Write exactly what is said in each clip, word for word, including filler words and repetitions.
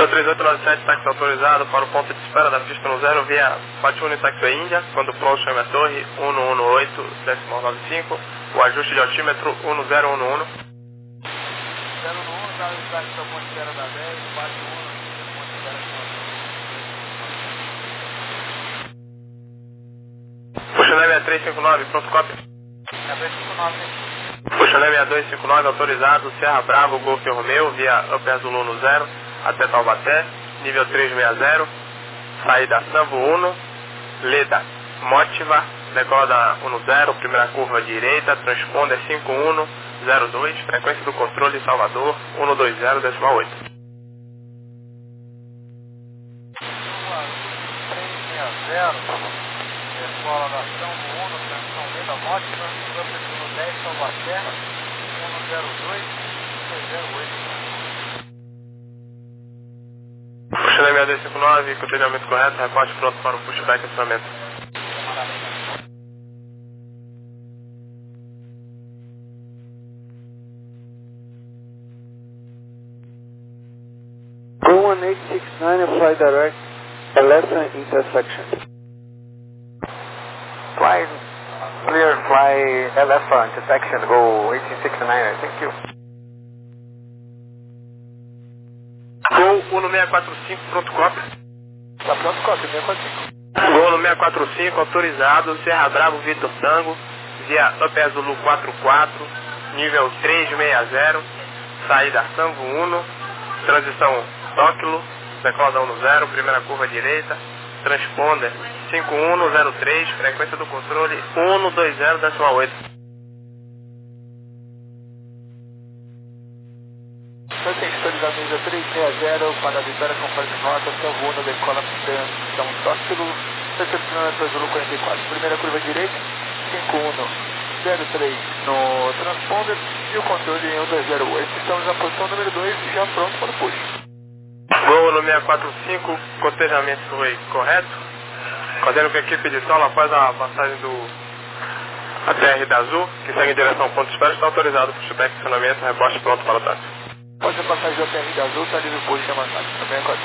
três oito nove sete, táxi autorizado para o ponto de espera da pista no zero via Patiuni Taxiway Índia. Quando pronto, chame a torre um um um oito, decimal nove cinco. O ajuste de altímetro um zero um um. zero um um, dado o táxi da ponte de espera da dez, bate um, ponte de espera Puxa seis três cinco nove, pronto, cópia. seis três cinco nove, Puxa seis dois cinco nove, autorizado, Serra Bravo, Golf Romeo, via Upper Zulu no zero, até Taubaté, nível trezentos e sessenta, saída Sambo um, Leda, Motiva, decola da um zero, primeira curva direita, transponder cinco um zero dois, frequência do controle Salvador, cento e vinte, decimal oito. trezentos e sessenta, escola da Sambo um, transição Leda, Motiva, Upper Zulu dez, Taubaté, cento e dois, zero oito. Puxa seis dois cinco nove, cotejamento correto, reporte pronto para o pushback e acionamento. Go one eight six nine and fly direct, Elephant intersection. Fly, clear, fly Elephant intersection, go eighteen sixty-nine, thank you. Gol um seis quatro cinco, pronto, cópia. Tá pronto, cópia, seis quatro cinco. Gol um seis quatro cinco, autorizado, Serra Bravo, Vitor Tango, via Upper Zulu quatro quatro, nível trezentos e sessenta, saída Sambo um, transição Tóquilo, decola da um zero, primeira curva direita, transponder cinco um zero três, frequência do controle cento e vinte, decimal oito. Tem historizado nível trezentos e sessenta, para a vitória conforme nota, Sambo um, decola transição Tóquilo, recepcionamento Zulu quarenta e quatro, primeira curva direita, cinco um zero três no transponder e o controle em cento e vinte. Estamos na posição número dois, já pronto para o push. Gol no seis quatro cinco, cotejamento foi correto. Fazendo com a equipe de solo após a passagem do A T R da Azul, que segue em direção ao ponto de espera, está autorizado para o pushback, acionamento, rebote pronto para o táxi. Pode a passagem do A T R da Azul, está ali no push, chama táxi, também é quatro.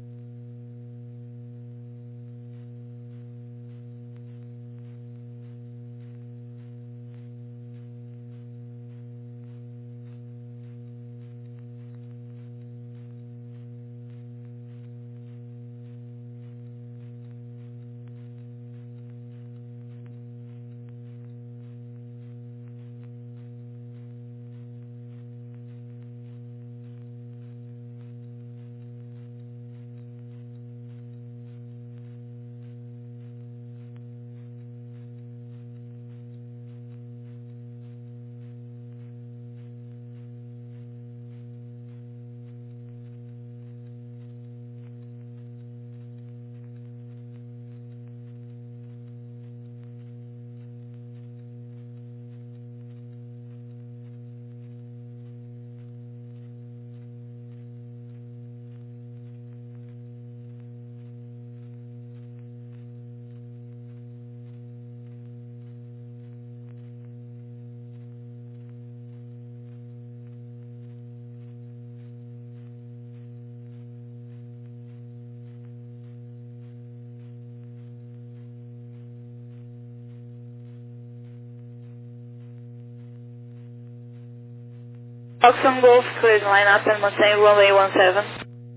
Foxtrot Golf, clear the line up and maintain runway one seven.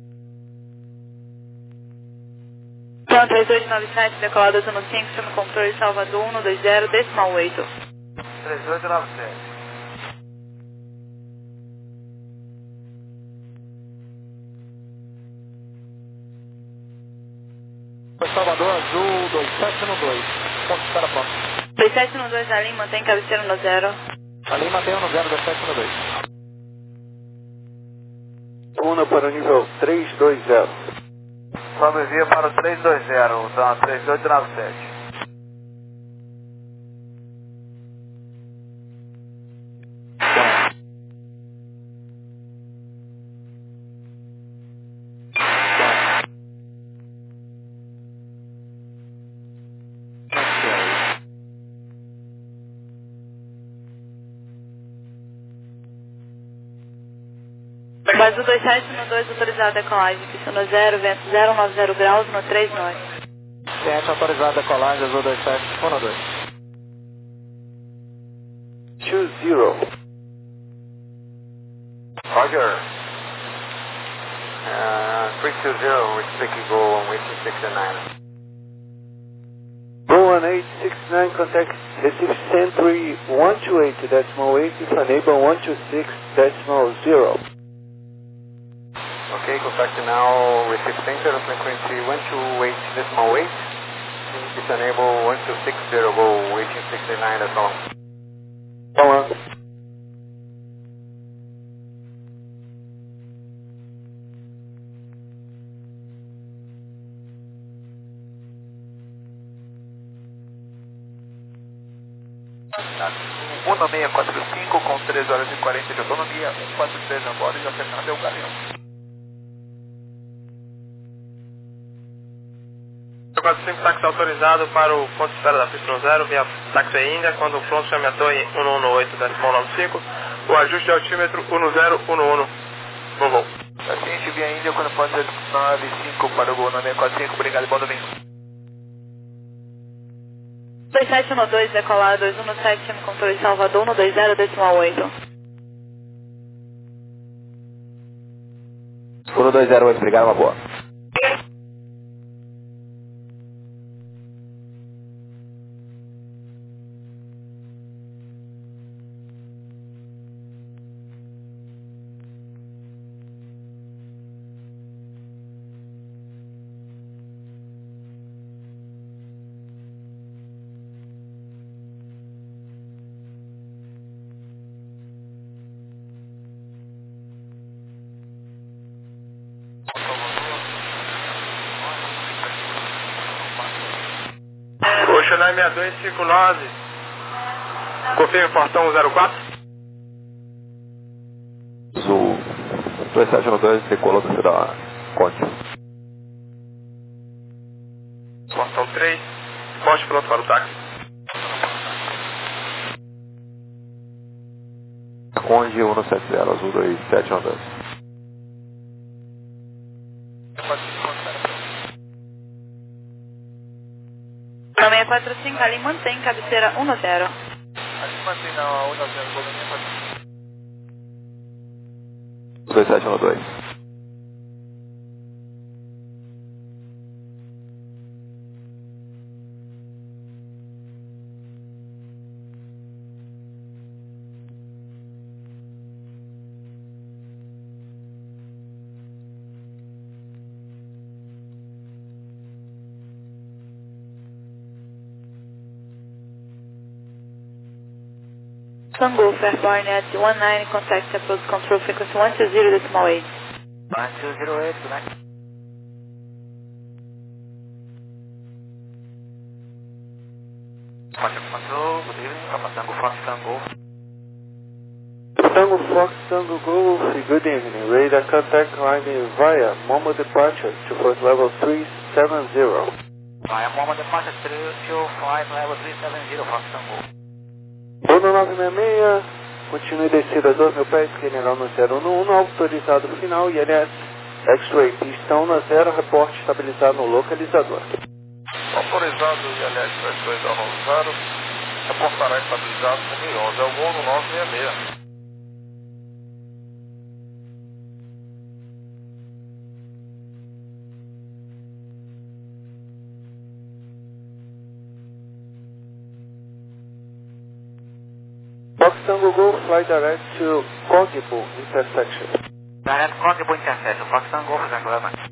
Pronto, três oito nove sete, decolada zona cinco, chama controle Salvador cento e vinte, decimal oito. três oito nove sete. Salvador Azul dois sete um dois, ponto de espera pronto. dois sete um dois, a linha mantém cabeceira no zero. A linha mantém no zero, dois sete um dois. Una para o nível trezentos e vinte. Vamos vir para o trezentos e vinte, tá? três oito nove sete. Azul dois sete um dois, autorizado a decolagem, pista no zero, vento zero nove zero graus, no três nove. sete autorizado a decolagem, Azul dois sete um dois. two zero. Roger. Uh, three two zero, we're speaking go on way two six nine. Go one eight six nine, contact Recife Century one two eight decimal eight, if unable one two six decimal zero. Okay, contact now Recife Center, frequency one two eight decimal eight. If unable one two six zero, go waiting sixty-nine, that's all. Come on. um seis quatro cinco com três horas e quarenta de autonomia, um quatro três a bordo e já Fernando é o Galeão. quatro cinco, táxi autorizado para o ponto de espera da pista no zero, via táxi Índia, quando o pronto chame a torre um um oito decimal nove cinco, o ajuste de altímetro um zero um um. Bom voo. Paciente via Índia, quando pode ser nove cinco para o gol nove quatro cinco, obrigado e bom domingo. dois sete um dois, decolado, dois um sete, chame controle Salvador, um dois zero decimal oito. um dois zero oito, obrigado, uma boa. Oceanai seis dois cinco nove, confirme portão zero quatro. Azul dois sete um dois, decolou da cidade Conte. Portão três, poste pronto para o táxi. Conde um sete zero, Azul dois sete um dois. seis quatro cinco, ali mantém cabeceira um zero. Ali mantém na um zero, volume dois sete um dois. Tango, Fairborn at one nine, contact approach control frequency one two zero decimal eight. one two zero eight, good night. Contact control, good evening, Papa Tango Fox Tango. Tango Fox Tango Golf, good evening. Radar contact line via Momo departure to first level three seven zero. Via Momo departure three two five, level three seven zero, Fox Tango. Bruno nove seis seis, continue descida dois mil pés, general no zero um um, autorizado final I L S, X-Ray, pistão na zero, reporte estabilizado no localizador. Autorizado I L S X-Ray no zero, reportará estabilizado no mil onze, é o gol no nove seis seis. Fox Tango Golf, fly direct to Cognipo intersection. Direct Cognipo intersection, Fox Tango Golf, thank you very much.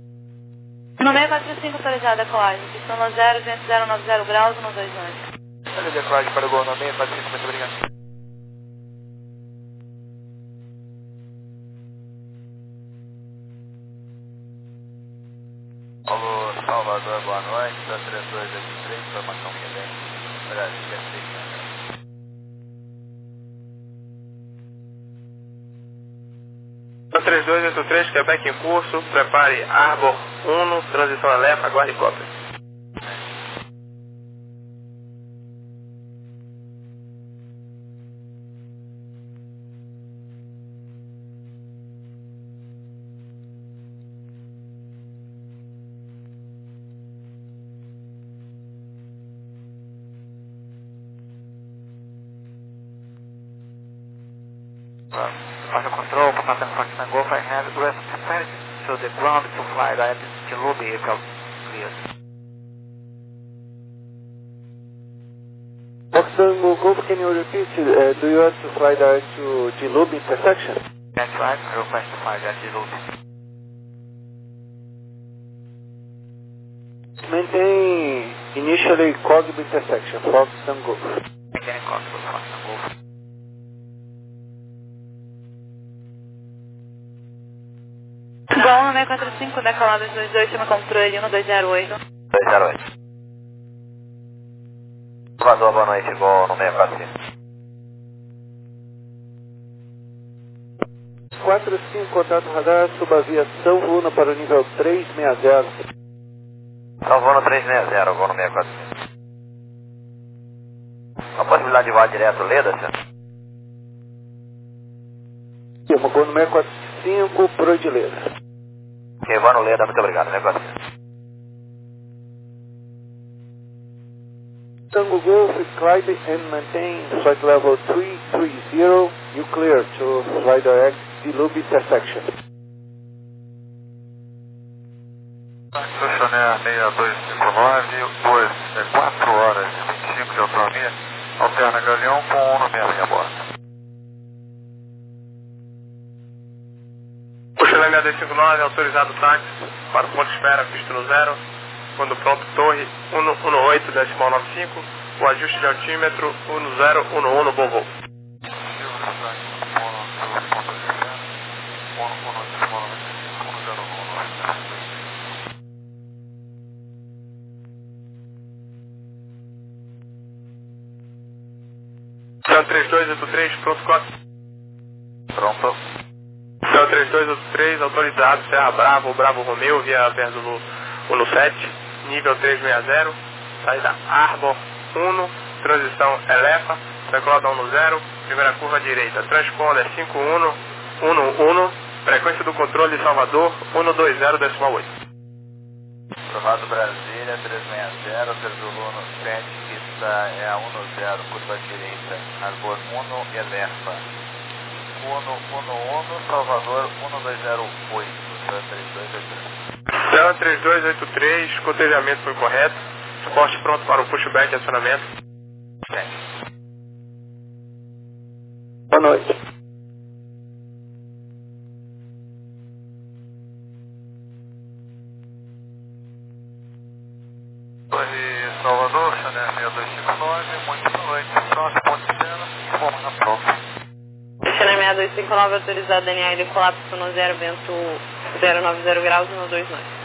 No seis quatro cinco, autorizada a colagem, pistão no zero, vento zero nove zero graus, no dois nove. Olha, decolagem para o gol no meio, quatro cinco, muito obrigado. Alô, Salvador, boa noite, da três dois oito três, informação Quebec, Brasília, seis zero. três dois oito três, Quebec em curso, prepare Arbor um, transição Elefa, aguarde cópia. Under control, Papa Foxtrot Golf, I have requested to the ground to fly direct to Luby if you're cleared. Foxtrot Golf, can you repeat? Uh, do you want to fly direct to Jilubi intersection? That's right, I request to fly direct to Luby. Maintain initially Cogb intersection, Foxtrot Golf. Maintaining course with Foxtrot Golf. Gol no seis quatro cinco, decolada dois dois, chama controle um dois zero oito. dois zero oito. Salvador, boa noite, gol no seis quatro cinco. quatro cinco, contato radar, subaviação, Luna para o nível três seis zero. Salvou no três seis zero, gol no seis quatro cinco. A possibilidade de voar direto, Leda, senhor? Firma, gol no seis quatro cinco, pro de Leda. Ok, voa no Leda, muito obrigado, seis quatro cinco. Tango Golf, Clyde and maintain flight level three three zero, you clear to fly direct Jilubi intersection. Estacionar seis dois cinco nove, duas, é quatro horas e vinte e cinco de autonomia, alterna Galeão com um no meia linha borda. Puxa L M dois cinco nove, autorizado táxi, para o ponto de espera, pista no zero, quando pronto, torre cento e oito, decimal noventa e cinco, o ajuste de altímetro cento e onze, Volvo. Então três dois oito três, pronto, quatro. Pronto. Então três dois oito três, autorizado, Serra Bravo, Bravo Romeu, via Verzulu cento e sete, nível três seis zero, saída Arbor um, transição Elefa, decolada um zero, primeira curva direita, transponder cinco um um um, frequência do controle Salvador cento e vinte, decimal oito. Aprovado Brasília, três seis zero, Verzulu sete, pista é a um zero, curva direita, Arbor um, Elefa. um um um, Salvador um dois zero oito, três dois oito três. Então três dois oito três, cotejamento foi correto, suporte pronto para o pushback e acionamento. Sim. Boa noite. Torre Salvador, Chanel seis dois cinco nove, muito boa noite, próximo ponto de cena, informa na prova. Chanel seis dois cinco nove, autorizado N A L, colapso no zero, vento zero nove zero graus, no dois nove.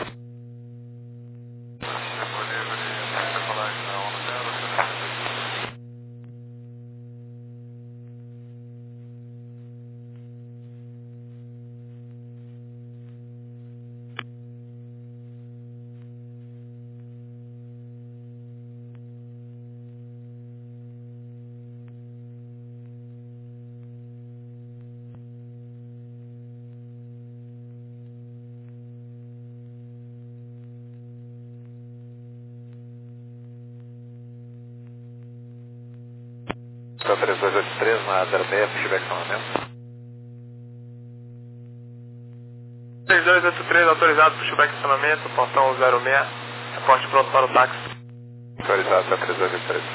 três dois oito três na zero seis, pushback acionamento. três dois oito três, autorizado pushback e acionamento, portão zero seis, reporte pronto para o táxi. Autorizado para três dois oito três.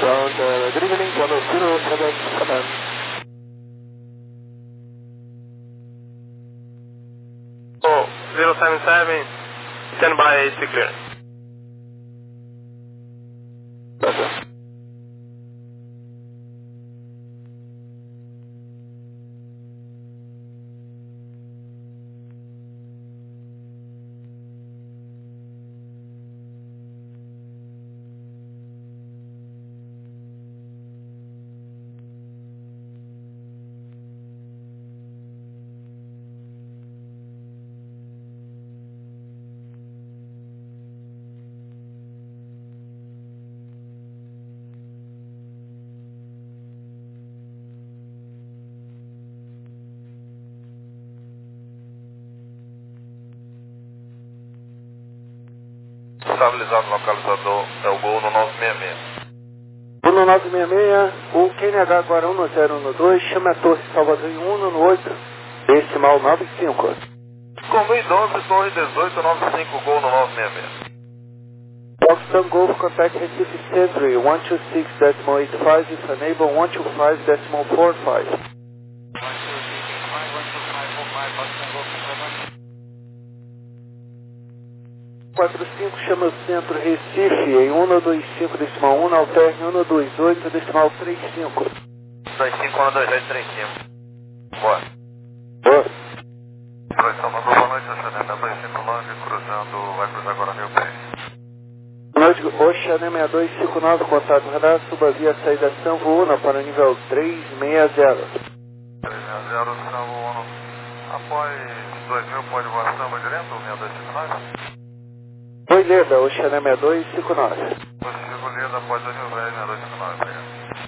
Ground, uh, good evening, Bravo zero seven seven. Oh, zero seven seven, stand by A C clear. Roger. Estabilizado localizador é o gol no nove seis seis. um no nove seis seis, o Q N H agora um zero um dois, chama a Torre Salvador em um no oito, decimal nove cinco. Convém doze, Torre dezoito, nove cinco, gol no nove seis seis. Boston Golf contact Recife Century one two six decimal eight five, if enable one two five decimal four five. quatro cinco chama o centro Recife em um dois cinco decimal um, alterne um dois oito decimal três cinco. dois cinco, um dois oito, três cinco. Boa. Boa. Oi, Salvador, boa noite, Oceanema dois cinco nove, cruzando, vai cruzar agora Rio Pé. Boa noite, Oceanema sessenta e dois cinquenta e nove, contato radar, suba via saída Sanvo um para nível trezentos e sessenta. trezentos e sessenta, Sanvo um. Após dois mil, pode voar samba direto, sessenta e dois cinquenta e nove? Oi, Leda, Oceanema sessenta e dois cinquenta e nove. Positivo, Leda, após dois mil, sessenta e dois cinquenta e nove, obrigado.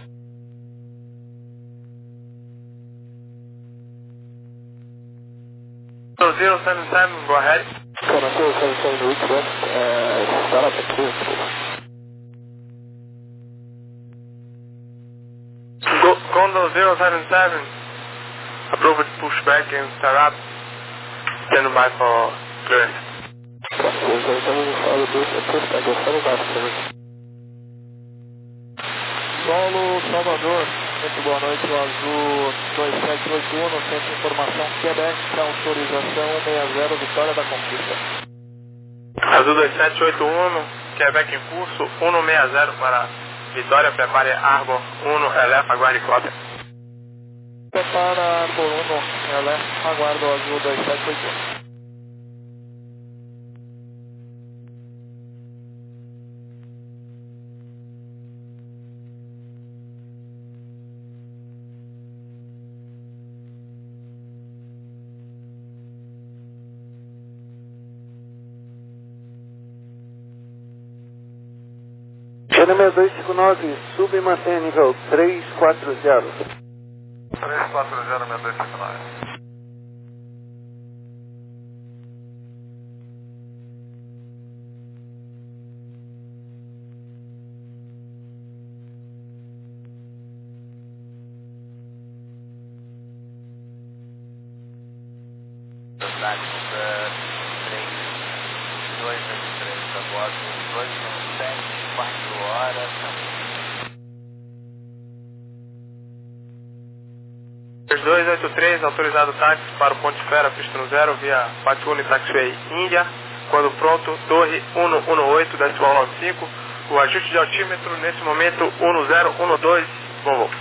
zero seven seven, go ahead. Zero seven seven, request, uh, start up at two. Go, Condor zero seven seven, approved pushback and start up, stand by for clearance. zero seven seven, follow boost, approved, I go follow back service. Solo Salvador, muito boa noite, o Azul dois sete oito um, no Centro de Informação Quebec, autorização seis zero, Vitória da Conquista. Azul dois sete oito um, Quebec em curso, um seis zero para Vitória, prepare Arbor um, eleva, aguarde cota. Prepara Arbor um, eleva, aguardo o Azul dois sete oito um. Oceanema sessenta e dois cinquenta e nove, sub e mantém nível trezentos e quarenta. trezentos e quarenta, sessenta e dois cinquenta e nove. dois oito três, autorizado táxi para o Ponte Fera, pista no zero, via Patuni Taxiway Índia. Quando pronto, Torre cento e dezoito, decimal nove cinco. O ajuste de altímetro nesse momento um zero um dois, bom voo.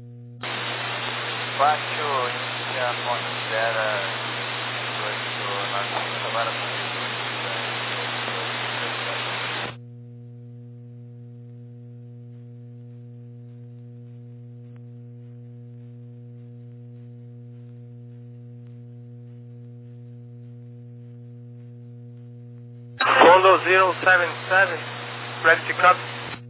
Baixo, inicia Ponte Fera, oito nove cinco, agora Condor zero seven seven, ready to cut.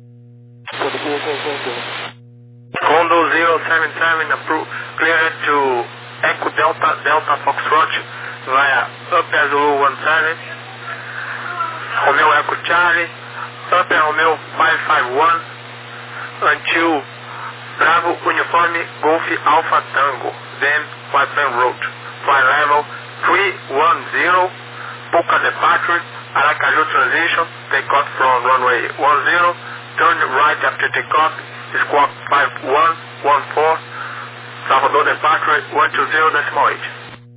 Condor zero seven seven, approved, cleared to Echo Delta, Delta Foxtrot, via Upper Zulu one seven, Romeo Echo Charlie, Upper Romeo five five one, until Bravo Uniforme Golf Alpha Tango, then White Man Road, flight level three one zero, Puka departure, Aracaju transition, take off from runway one zero, turn right after takeoff, squawk five one one four, Salvador departure one two zero decimal eight.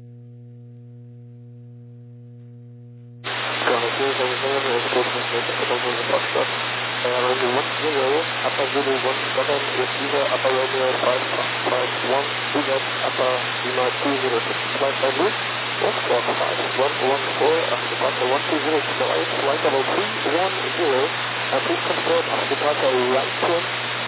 Upper Zulu one seven, receiver Upper Romeo five five one, Juliet Upper Lima two zero six, flight level, one squawk five one one four, after departure one two zero decimal eight, flight level three one zero, and please confirm after departure right turn.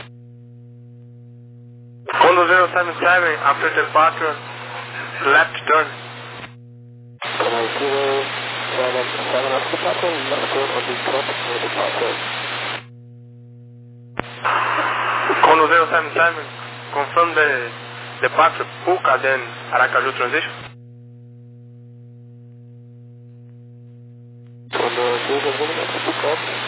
Condor zero seven seven, after departure, left turn. Condor zero seven seven, after departure, left turn on the top for departure. Condor zero seven seven, confirm the departure Puka, then Aracaju transition. Condor zero seven seven, Puka,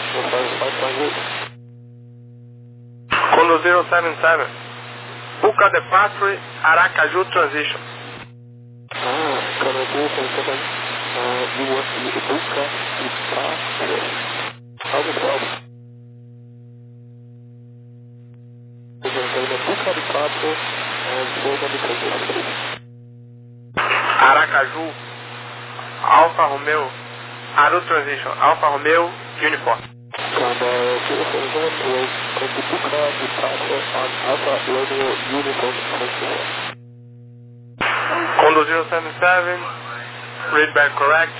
Condor zero seven seven, Puka departure, Aracaju transition. Ah, Condor zero seven seven, uh, you want the Puka departure. How the problem? Aracaju, Alfa Romeo, Aru transition, Alfa Romeo, Uniform. Condor zero seven seven will take the Puka departure on Alfa Romeo Uniform twenty-four. Condor zero seven seven, read back correct,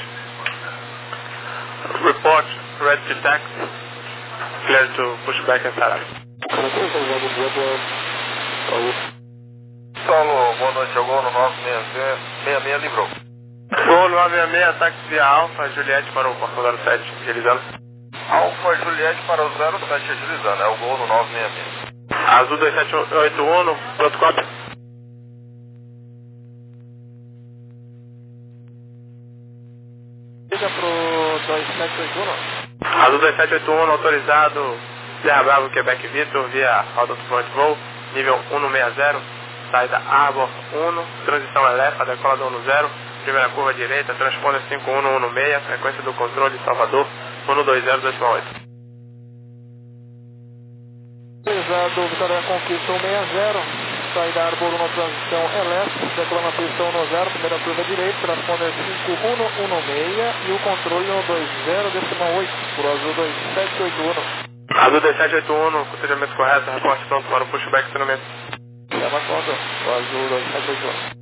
report red to taxi, clear to push back and start up. Solo, boa noite, Gol no nove seis seis, livrou. Gol nove seis seis, táxi via Alfa, Juliette para o Porto zero sete, agilizando. Alfa Juliette para o zero sete, agilizando, é o Gol no nove seis seis. Azul dois sete oito um, pronto cópia. Liga pro dois sete oito um. Azul dois sete oito um, autorizado, Serra Bravo, Quebec Vitor, via Roda do Front Voo, nível cento e sessenta, saída Arbor um, transição Elefa, decola do zero, primeira curva direita, transponder cinco um um seis, frequência do controle Salvador, cento e vinte decimal oito. Autorizado, Vitória Conquista cento e sessenta, saída Arbor um, transição Elefa, decolando a pista um zero, primeira curva direita, transponder cinco um um seis e o controle cento e vinte decimal oito, por Azul dois sete oito um. Azul dois sete oito um, procedimento correto, reporte pronto para o pushback treinamento. Chama conta, o Azul dois sete oito um.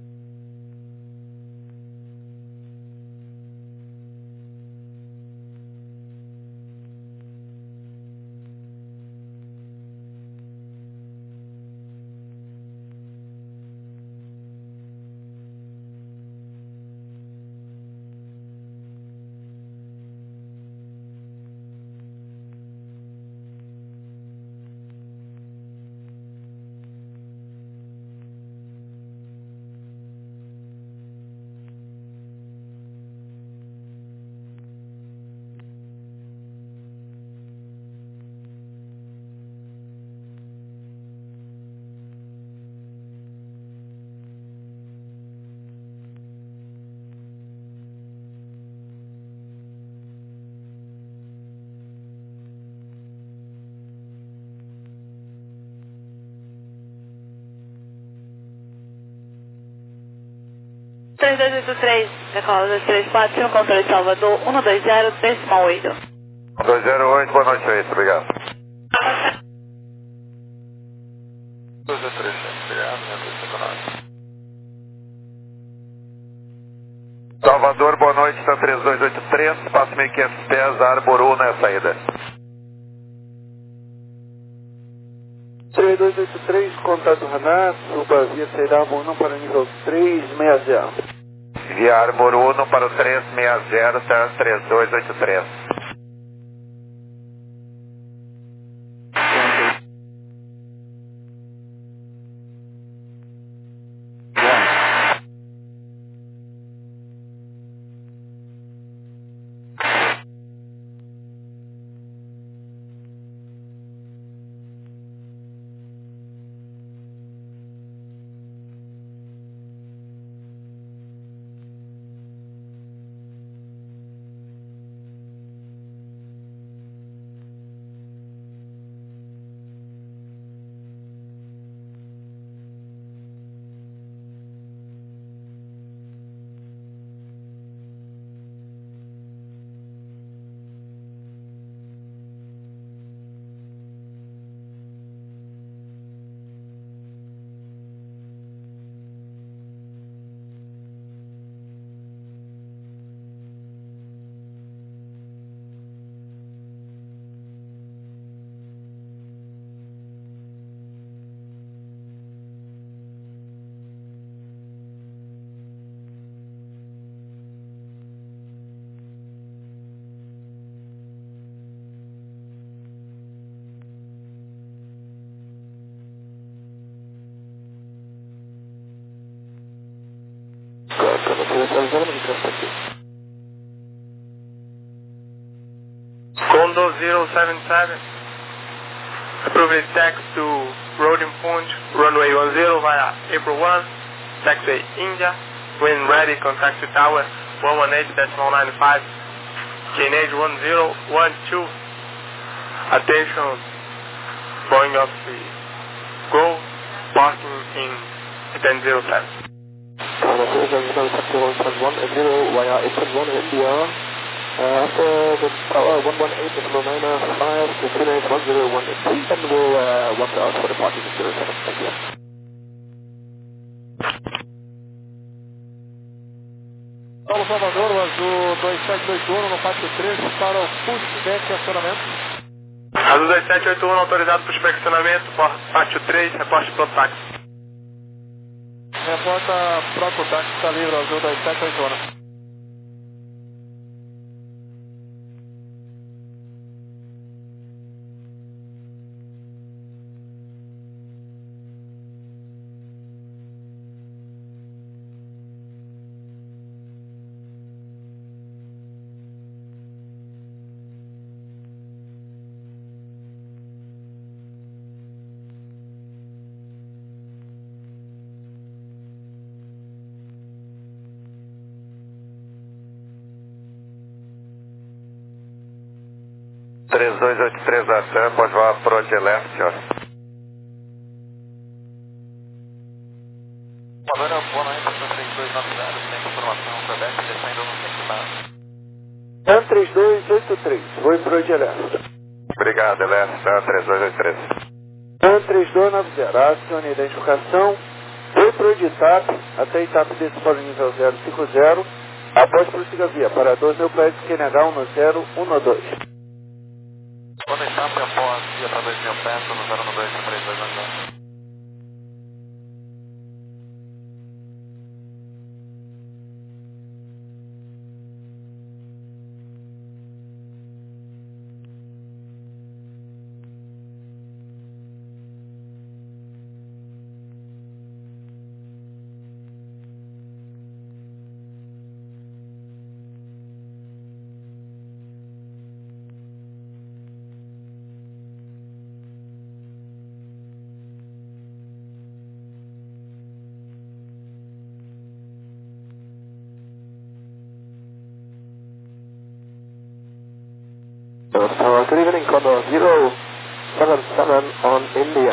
três dois oito três, decola dois três quatro, controle Salvador, cento e vinte decimal oito. dois zero oito, boa noite, é isso, obrigado. dois zero três, obrigado, minha coisa. Salvador, boa noite, está três dois oito três, passo mil e quinhentos pés, Arbor um na saída. três dois oito três, contato Ranar, suba via Serra um para o nível três seis zero. Via Arbor um para o três seis zero, tá três dois oito três. Condor zero seven seven. Approved taxi to Roding Point, runway one zero via April one, taxiway India. When ready, contact to tower one one eight point nine five, G N H one zero one two. Attention, Boeing of the Go, parking in ten zero seven. zero via April one India. Uh, after the tower one one eight point nine five, the G N H one zero one three, and we'll uh, watch out for the parking in zero seven. Thank you. Paulo Salvador, o Azul dois sete oito um no pátio três para o pushback e acionamento. Azul dois sete oito um autorizado para o inspecionamento, pátio três, reporte pronto táxi. Reporta pronto táxi, está livre, Azul dois sete oito um. três dois oito três da Sam, pode voar approach left, senhor. Agora, boa noite, três dois nove zero, tem informação, Quebec, descendo no centro da... Sam três dois oito três, vou approach left. Obrigado, left, Sam três dois oito três. Sam três dois nove zero, acione a identificação, vou approach TAP, até etapa desse para o nível zero cinco zero, após prossiga via para dois mil pés, Q N H um zero um dois. Quando etapa após via para dois mil pés, no zero um dois três dois nove zero. So, good evening, Condor zero seven seven on India.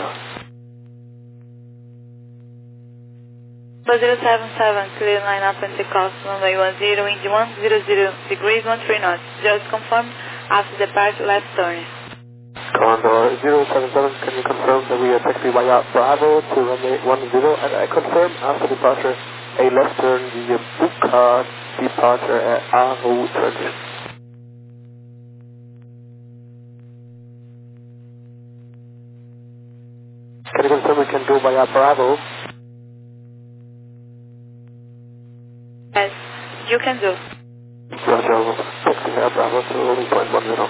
zero seven seven, clear line up and take off, runway one zero, India one zero zero degrees, one three knots. Just confirm after departure left turn. Condor zero seven seven, can you confirm that we are taxi via Bravo to runway one zero, and I confirm after departure a left turn via Buka departure at Ahu transition. Can you confirm we can go via Bravo? Yes, you can do. Roger, taxi via Bravo to one point one zero.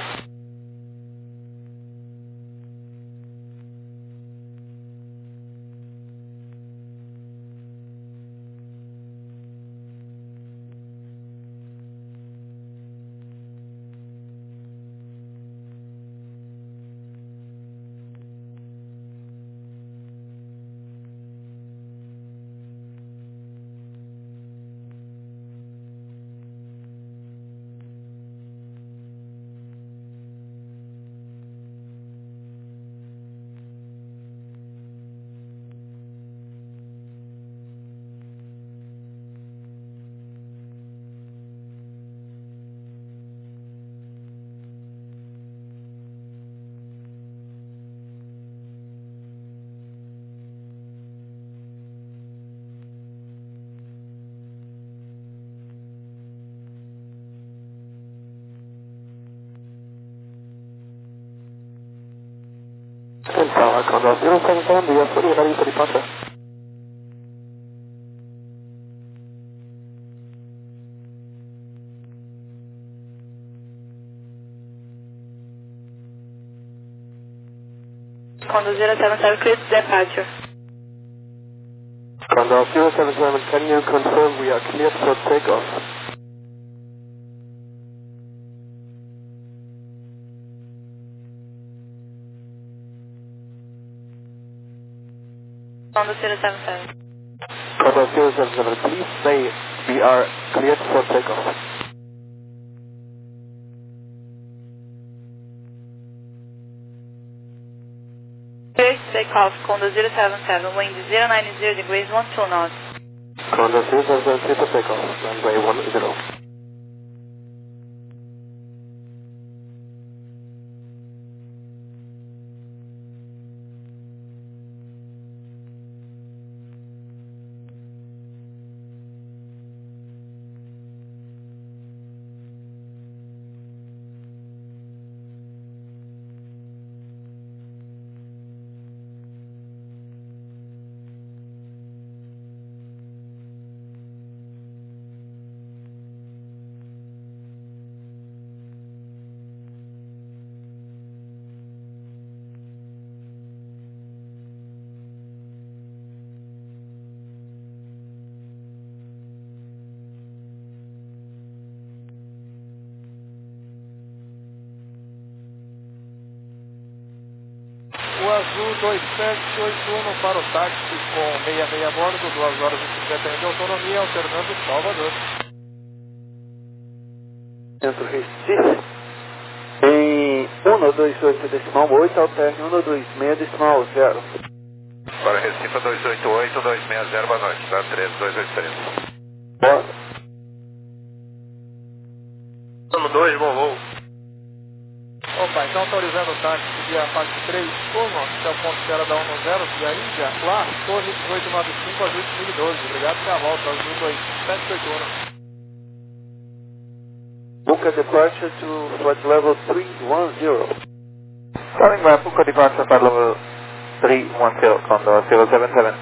And Tower Condor zero seven seven, we are fully ready for departure. Condor zero seven seven, clear to departure. Condor zero seven seven, can you confirm we are cleared for takeoff? Condor zero seven seven. Condor zero seven seven, please say we are cleared for takeoff. Clear to take off, Condor zero seven seven, wind zero nine zero degrees, one two knots. Condor zero seven seven, clear for takeoff, runway one zero. O Azul dois sete oito um para o táxi com sessenta e seis a bordo, duas horas e cinquenta anos de autonomia, alternando Salvador. Centro Recife, em cento e vinte e oito decimal oito, alterne cento e vinte e seis decimal zero. Para Recife dois oito oito, dois seis zero, boa noite, tá? treze dois oito três. Bora. Ano dois, bom voo. Opa, então autorizando o táxi via fase três um, até o ponto de espera da um zero, via Índia, lá, Torre dezoito noventa e cinco, Azul dois mil e doze. Obrigado pela volta, Azul dois sete oito um. Book a departure to flight level three one zero. Calling by book a departure flight level three one zero, Condor zero seven seven.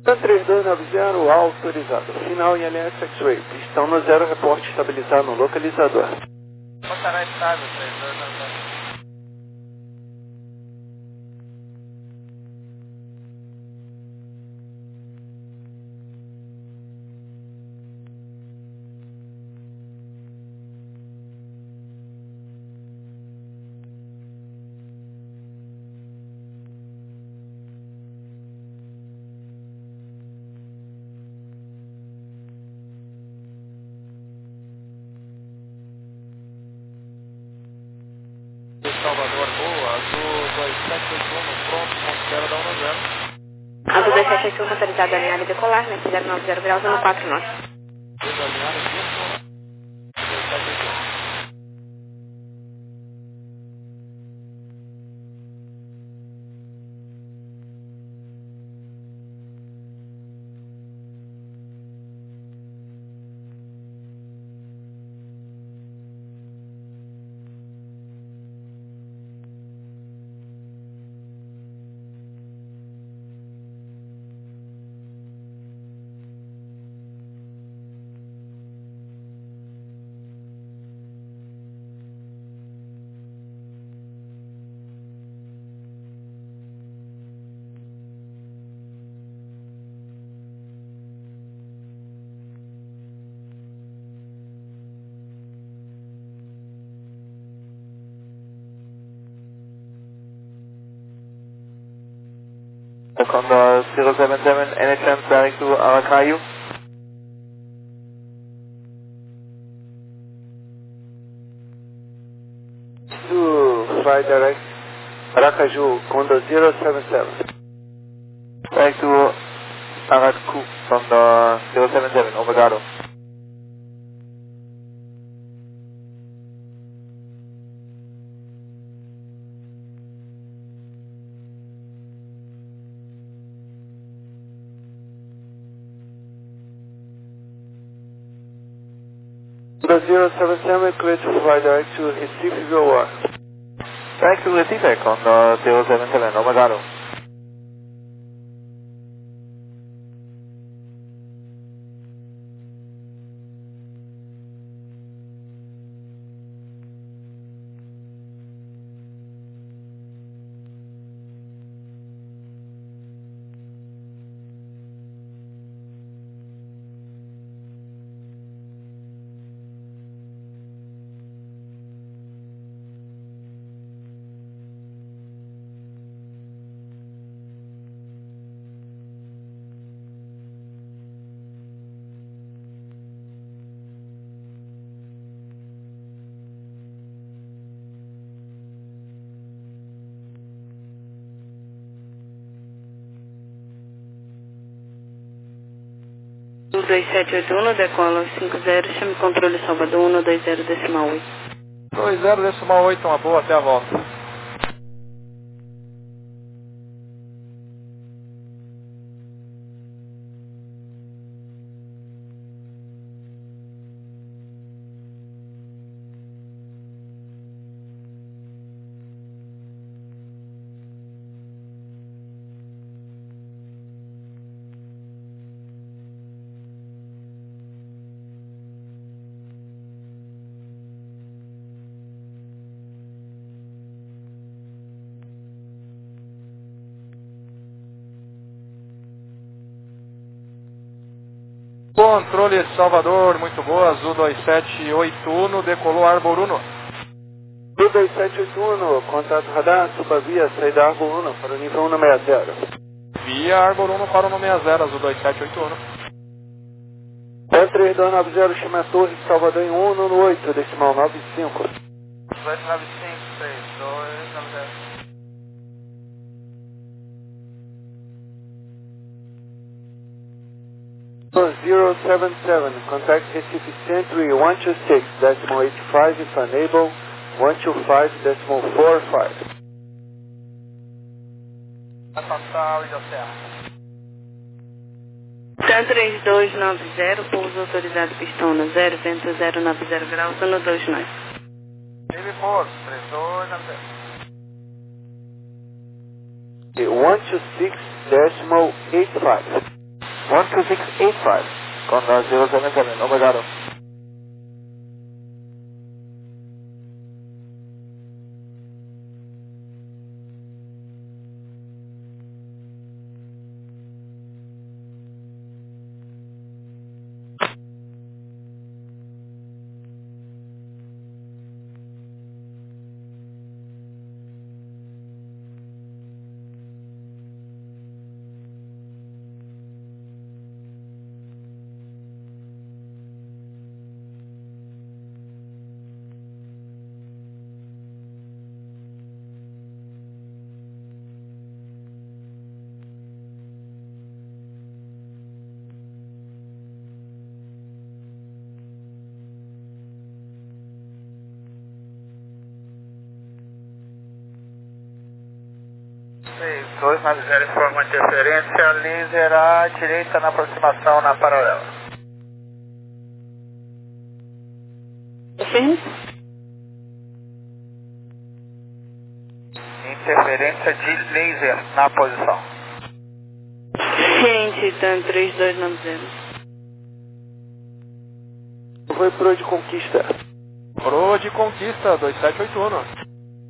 três dois nove zero, autorizado. Final em L S X-Ray. Pistão no zero, reporte estabilizado no localizador. Montará estável, três dois nove zero. Salvador, boa, azul dois sete oito um, pronto, Monteiro da um zero. Azul dois sete oito um, autorizado a alinhar e decolar, né? zero nove zero graus, ano quatro nós. Desalinhado aqui, dois sete oito um. Condor zero seven seven, any chance direct to Arakayu? To fly direct, Aracaju, Condor zero seven seven. Direct to Araku, Condor zero seven seven, obrigado. Condor zero seven seven, clear to fly direct to Recife, V O R. Direct to Recife, Condor zero seven seven, obrigado. dois sete oito um, decola cinco zero, chame controle Salvador um dois zero decimal oito. dois zero decimal oito, uma boa, até a volta. Controle Salvador, muito boa, Azul dois sete oito um, decolou Arbor um. Azul dois sete oito um, contato radar, suba via, saída Arbor um para o nível um sessenta. Via Arbor um para o sessenta, Azul dois sete oito um. P três dois nove zero, chama a torre de Salvador em um um oito, decimal nove cinco. dois nove cinco, três dois nove zero. zero seven seven, contact Recife Century one two six, decimal eight five, if unable, one two five, decimal four five. Total e Serra. T três dois nove zero, pouso autorizado pistão no zero, vento zero nove zero graus, no dois nove. Ele força, três dois nove zero. one two six, decimal eight five. um dois seis oito cinco, com zero zero sete, obrigado. seis dois nove zero informa interferência, laser à direita na aproximação na paralela. Sim. Interferência de laser na posição. Ciente, então três dois nove zero. Foi pro de conquista. Pro de conquista, dois sete oito um.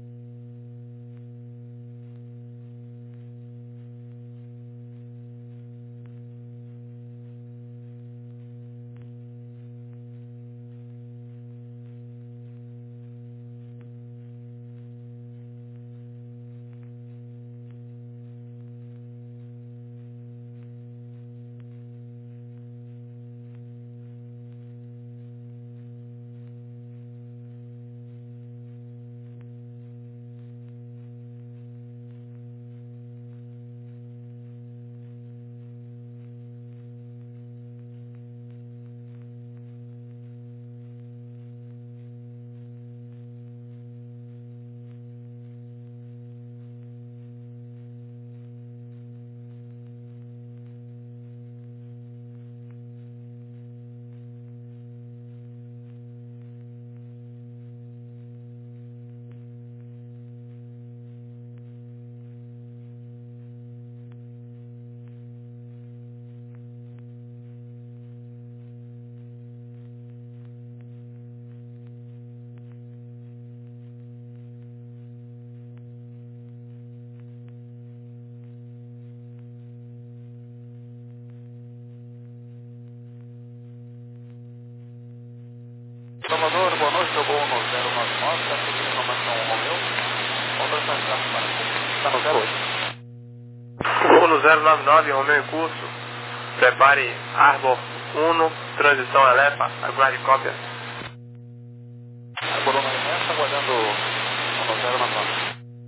Salvador, boa noite, jogou no zero nove nove, está seguindo a informação Romeu. Outra transação para está no zero oito. Voo no zero nove nove, Romeu em curso. Prepare Arbor um, transição Elefa, aguarde cópia. Arbor um remessa, aguardando no zero nove nove.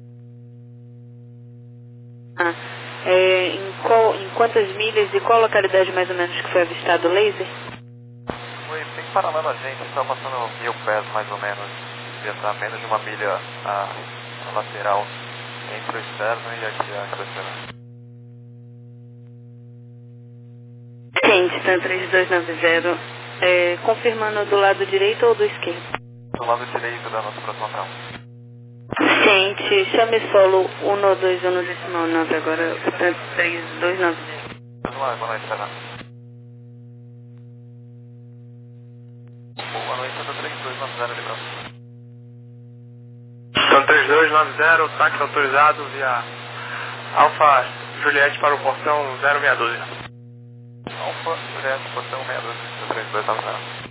Ah, é, em, qual, em quantas milhas e qual localidade mais ou menos que foi avistado o laser? Foi bem paralelo a gente, está passando mil pés mais ou menos, devia estar menos de uma milha a, a lateral entre o externo e aqui a cabeceira. Ciente, então três dois nove zero, é, confirmando do lado direito ou do esquerdo? Do lado direito da nossa aproximação. Ciente, chame solo um dois um decimal nove agora, portanto três dois nove zero. Vamos lá, boa noite, Fernando. Boa noite, é do três dois nove zero, Librão. São três dois nove zero, táxi autorizado via Alfa Juliette para o portão zero seis doze. Alfa Juliette, portão seis doze, do três dois nove zero.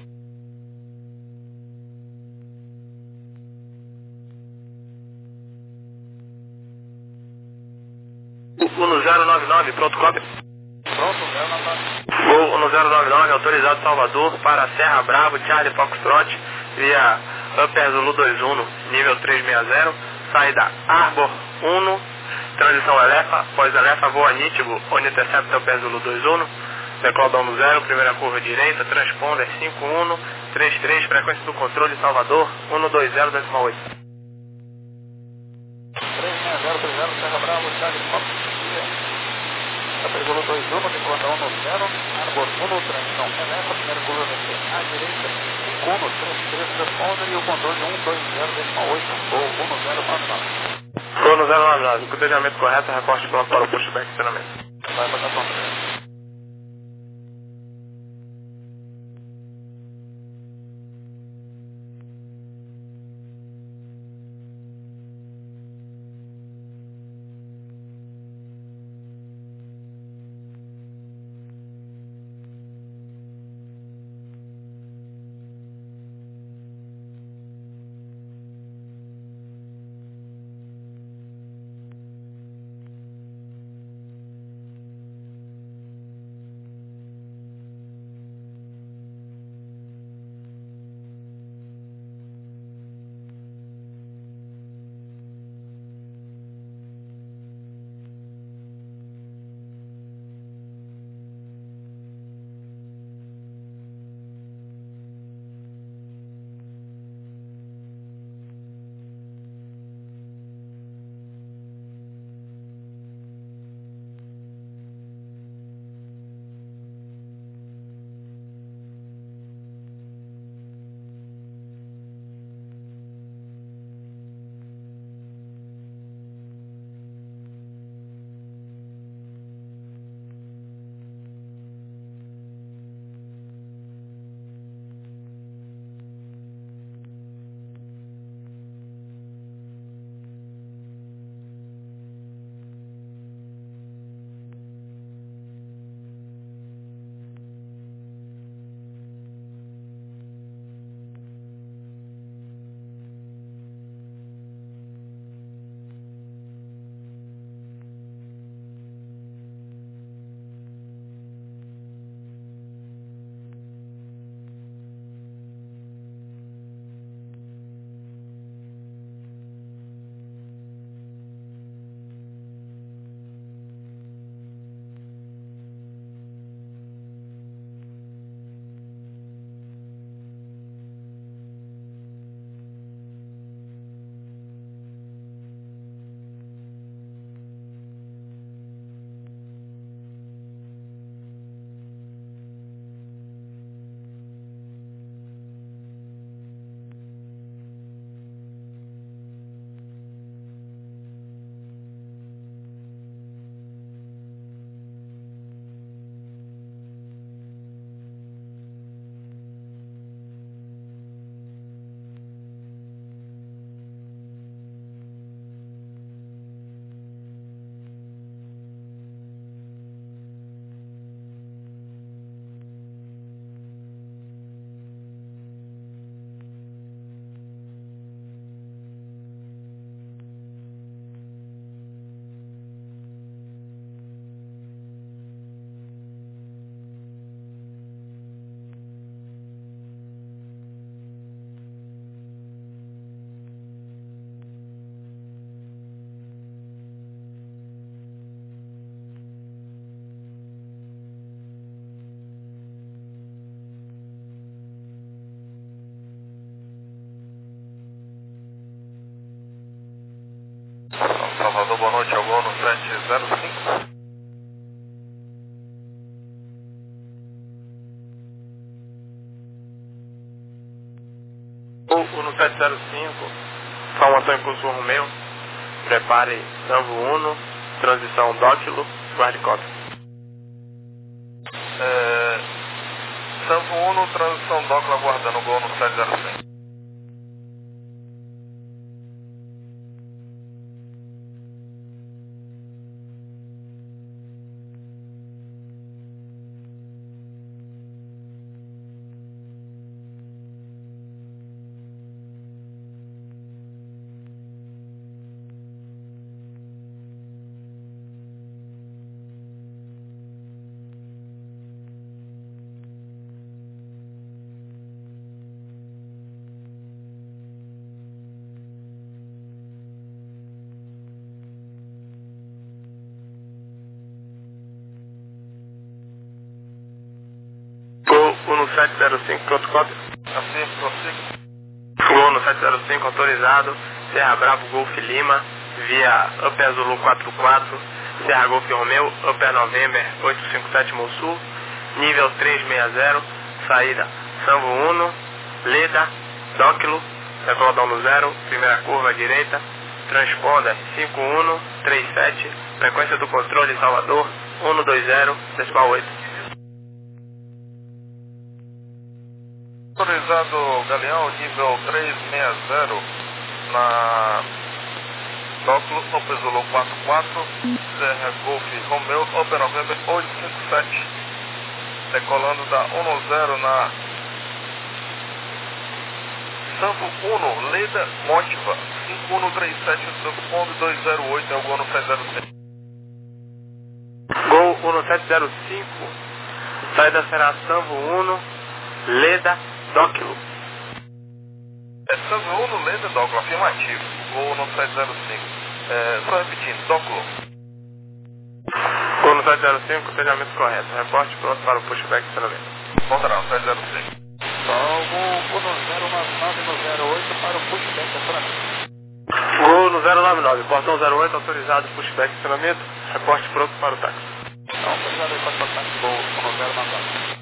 Voo no zero nove nove, pronto, cópia. Pronto, zero nove nove. Voo no zero nove nove, autorizado Salvador para Serra Bravo, Charlie Foxtrot, via Upper Zulu dois um, nível trezentos e sessenta, saída Arbor um, transição Elefa, pós Elefa, voa nítido, onde intercepta Upper Zulu dois um, declodão no zero, primeira curva direita, transponder cinco um, três três, frequência do controle Salvador, um dois zero decimal oito. três seis zero três zero, Serra Bravo, Charlie Fox, Upper dois um, declaração no zero, Arbor um, transição Elefa, primeira curva à direita, cinco um, três três, transponder e o controle um dois zero decimal oito, ou um zero nove nove. Voo no zero nove nove, codejamento correto, reporte pronto para o pushback de treinamento. Vai para a Salvador, boa noite, ao gol no sete zero cinco. Gol no sete zero cinco, formação em curso Romeu, prepare Sambo Uno, transição Dóquilo, guarde cota. É, Sambo Uno, transição Dóquilo, aguardando o gol no sete zero cinco. Gol no sete zero cinco, pronto, cota. Assim, prossiga. Gol no sete zero cinco, autorizado, Serra Bravo, Golf Lima, via Upper Zulu quatro quatro, Serra Golf Romeu, Upper November oito cinco sete Sul, nível trezentos e sessenta, saída Sambo Uno, Leda, Dóquilo, recordão no zero, primeira curva à direita, transponder cinco um três sete, frequência do controle Salvador cento e vinte, decimal oito. Autorizado Galeão, nível trezentos e sessenta, na Dóquilo, Upper Zulu quatro quatro, Serra Golf Romeu, Upper November oito cinco sete, decolando da dez na Sambo Uno, Leda, Motiva, cinco um três sete, transpondo dois zero oito, é o gol no sete zero cinco. Gol no sete zero cinco, saída será Sambo Uno, Leda, Dóquilo. É Sambo Uno, Leda, Dóquilo, afirmativo, gol no sete zero cinco. É, só repetindo, Dóquilo. Gol no sete zero cinco, treinamento correto. Reporte pronto para o pushback de treinamento. Ponderão, sete zero cinco. Salvo no zero nove nove no zero oito para o pushback de treinamento. Gol no zero nove nove, portão zero oito, autorizado pushback de treinamento. Reporte pronto para o táxi. Não, autorizado aí para o táxi, gol no zero nove nove.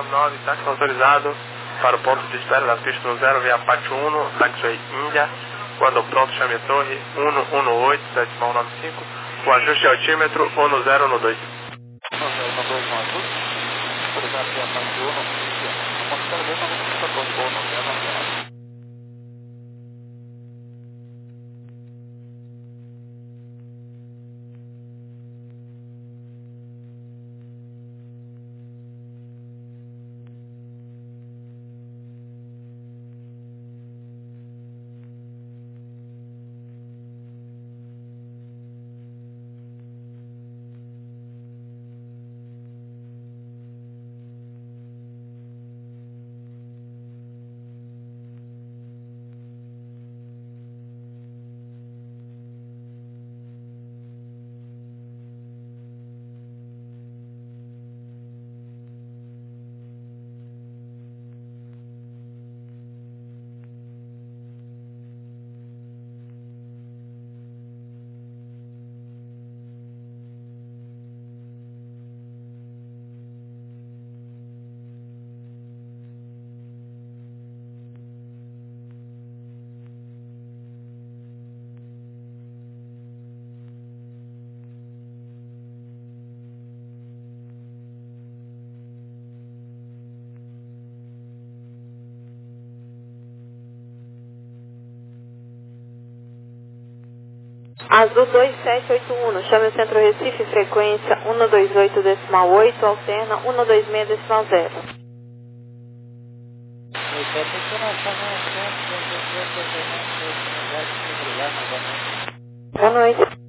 nove, táxi autorizado para o ponto de espera da pista um zero, via pátio um, taxiway Índia. Quando pronto, chame a torre um um oito, decimal nove cinco, o ajuste altímetro um zero um dois. um zero um dois, não ajuste. Autorizado via pátio um, Índia. Mostrar bem para você, por favor, um zero um zero. Azul dois sete oito um, chame o Centro Recife, frequência um dois oito decimal oito, alterna um dois seis decimal zero. Boa noite.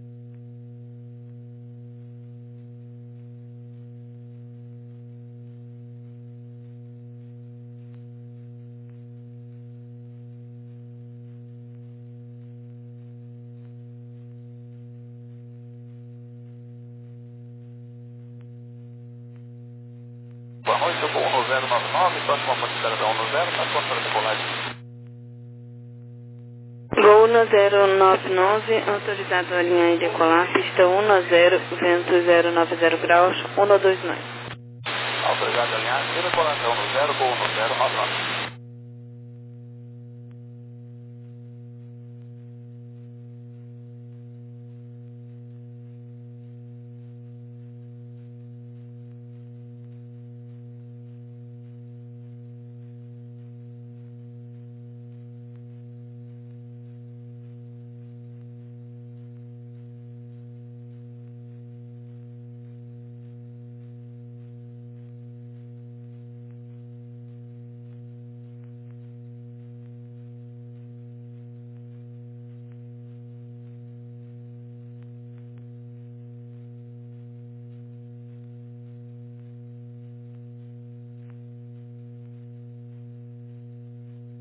Boa noite, eu vou um zero nove nove, próxima partida da um zero, está pronto para decolagem. Gol um zero nove nove, autorizado a linha e decolar, pista um zero, vento zero nove zero graus, um dois nove. Autorizado a linha e decolar, um zero, gol um zero nove nove.